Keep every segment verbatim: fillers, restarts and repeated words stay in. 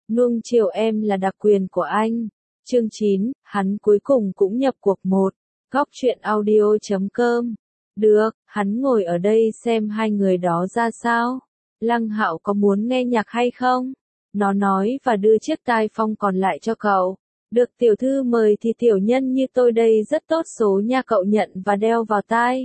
Nuông chiều em là đặc quyền của anh. Chương chín, hắn cuối cùng cũng nhập cuộc một. Góc truyện audio chấm com. Được, hắn ngồi ở đây xem hai người đó ra sao. Lăng Hạo có muốn nghe nhạc hay không? Nó nói và đưa chiếc tai phong còn lại cho cậu. Được tiểu thư mời thì tiểu nhân như tôi đây rất tốt số nha, cậu nhận và đeo vào tai.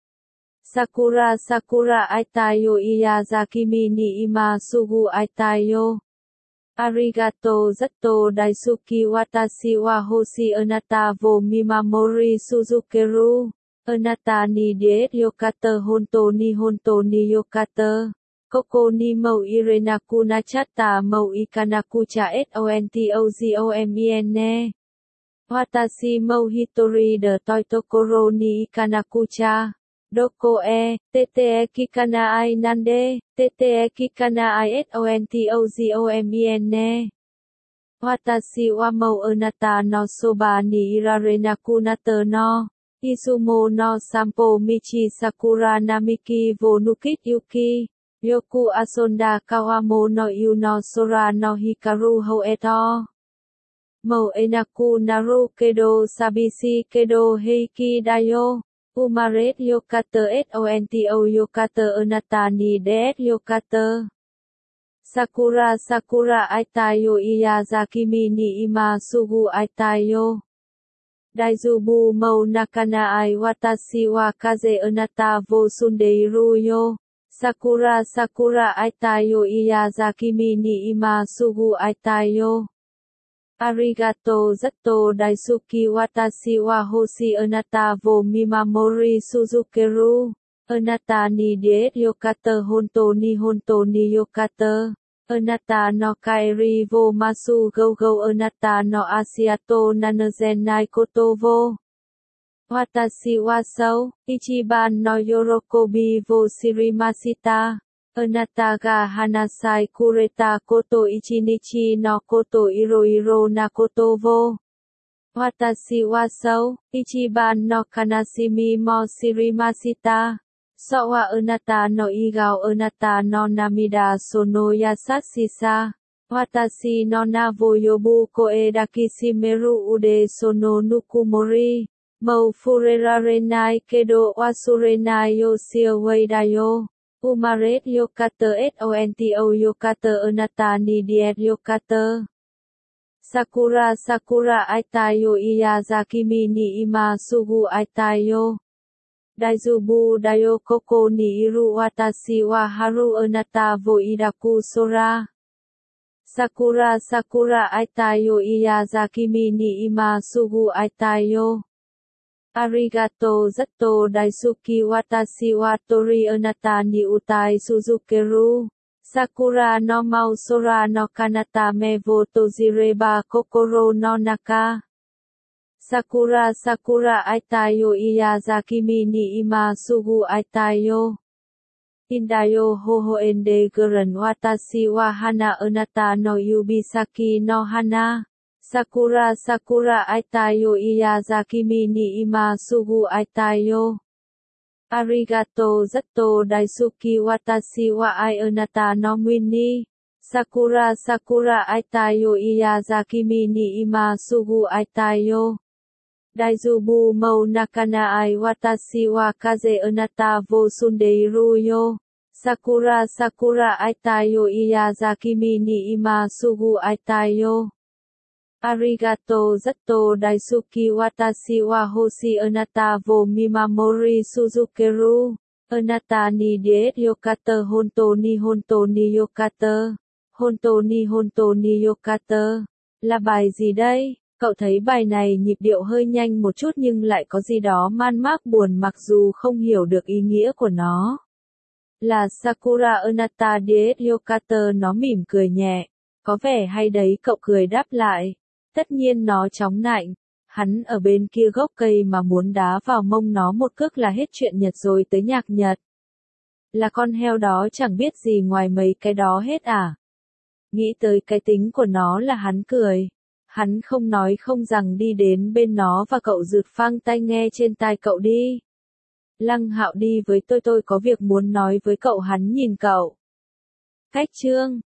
Sakura Sakura Aitayo Iyazaki Mini Ima Sugu Aitayo. Arigato Zatto Daisuki Watashi wa Hoshi Anata wo Mimamori Suzukeru. Anata ni diet yokata honto ni honto ni yokata. Koko ni mou irenaku nachata mou ikanaku cha sontogomine. Watashi mou hitori de toitokoro ni ikanaku cha. Doko e, tte kikana ai nande, tte kikana ai sontogomine. Watashi wa mou anata no soba ni irarenaku nata no. Izumo no sampo michi sakura namiki wo nukit yuki. Yoku asonda kawamo no yu no sora no hikaru hoeto. Mou enaku naru kedo sabisi kedo heiki dayo. Umaret yokata sonto yokata anata ni deet yokata. Sakura Sakura Aitayo Iyazaki Mini Ima Sugu Aitayo. Daizubu mou nakana ai watashi wa kaze anata wo sundeiru yo. Sakura Sakura Aitayo Iyazaki Mini Ima Sugu Aitayo. Arigato Zatto Daisuki Watashi wa Hoshi Anata wo Mimamori Suzukeru. Anata ni diet yokata honto ni honto ni yokata. Anata no kairi wo masu go go anata no asiato nanazenai koto wo. Watashi wa sou, ichiban no yorokobi wo shirimashita. Anata ga hanasai kureta koto ichinichi no koto iroiro na koto wo. Watashi wa sou, ichiban no kanashimi mo shirimashita. So wa anata no igao anata no namida sono yasashisa. Watashi no na wo yobu koe dakishimeru ude sono nukumori. Mou furerarenai kedo wasurenai yoshiawei dayo. Umaret yokata sonto yokata anata ni diet yokata. Sakura Sakura Aitayo Iyazaki Mini Ima Sugu Aitayo. Daizubu dayo koko ni iru watashi wa haru anata wo idaku sora. Sakura Sakura Aitayo Iyazaki Mini Ima Sugu Aitayo. Arigato Zatto Daisuki Watashi wa tori anata ni utai Suzukeru. Sakura no mau sora no kanata me wo tojireba kokoro no naka. Sakura Sakura Aitayo Iyazaki Mini Ima Sugu Aitayo. Indayo hoho ende guren watashi wa hana anata no yubisaki no hana. Sakura Sakura Aitayo Iyazaki Mini Ima Sugu Aitayo. Arigato Zatto Daisuki Watashi wa ai anata no mini. Sakura Sakura Aitayo Iyazaki Mini Ima Sugu Aitayo. Daizubu mou nakana ai watashi wa kaze anata wo sundeiru yo. Sakura Sakura Aitayo Iyazaki Mini Ima Sugu Aitayo. Arigato Zatto Daisuki Watashi wa Hoshi Anata wo Mimamori Suzukeru. Anata ni diet yokata honto ni honto ni yokata. Honto ni honto ni yokata. Là bài gì đây? Cậu thấy bài này nhịp điệu hơi nhanh một chút nhưng lại có gì đó man mác buồn mặc dù không hiểu được ý nghĩa của nó. Là Sakura Anata diet yokata, nó mỉm cười nhẹ. Có vẻ hay đấy, cậu cười đáp lại. Tất nhiên nó chóng nạnh. Hắn ở bên kia gốc cây mà muốn đá vào mông nó một cước là hết chuyện Nhật rồi tới nhạc Nhật. Là con heo đó chẳng biết gì ngoài mấy cái đó hết à? Nghĩ tới cái tính của nó là hắn cười. Hắn không nói không rằng đi đến bên nó và cậu rụt phăng tai nghe trên tai cậu đi. Lăng Hạo đi với tôi, tôi có việc muốn nói với cậu, hắn nhìn cậu. Cách chương